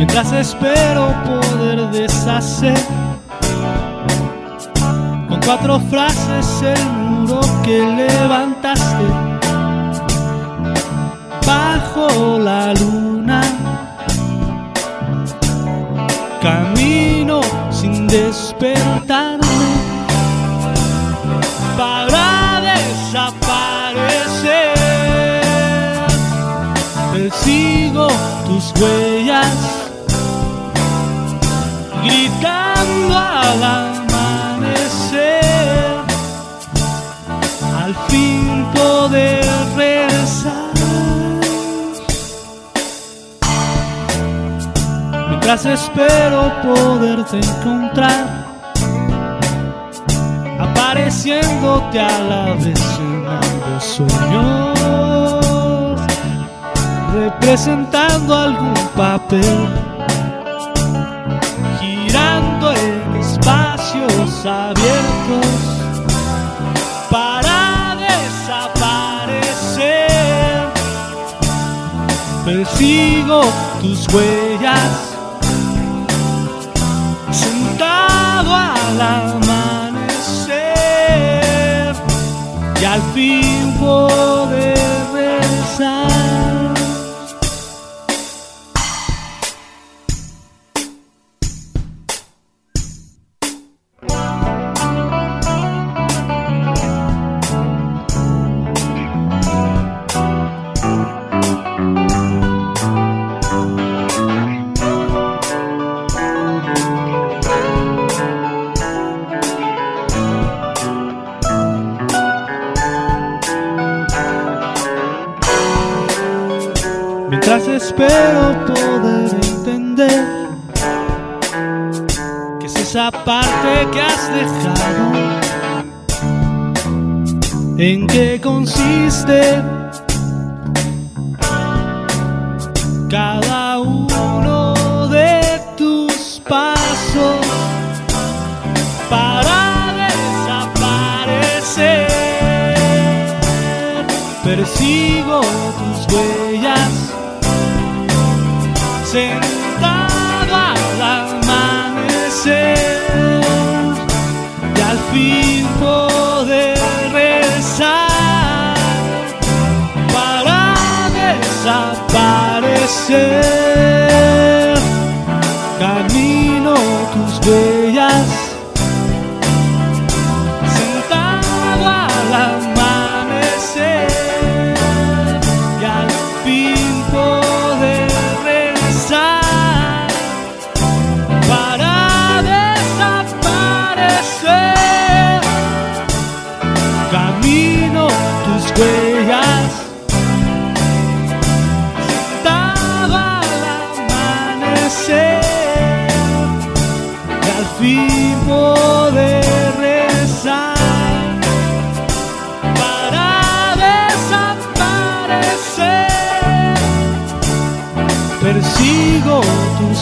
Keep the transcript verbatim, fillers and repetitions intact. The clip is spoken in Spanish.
mientras espero poder deshacer con cuatro frases el muro que levantaste bajo la luna. Camino sin despertarme para desaparecer. Persigo tus huellas, gritando al amanecer, al fin poder regresar. Mientras espero poderte encontrar, apareciéndote a la vez en ambos sueños, representando algún papel, girando en espacios abiertos para desaparecer. Persigo tus huellas, sentado al amanecer, y al fin poder regresar. Mientras espero poder entender que es esa parte que has dejado, en qué consiste cada uno de tus pasos para desaparecer. Persigo tus huellas, sentado al amanecer, y al fin poder regresar para desaparecer. Camino tus huellas, sentado al amanecer, y al fin poder para desaparecer. Camino tus huellas, sentado al amanecer, y al fin poder regresar para desaparecer. Persigo tus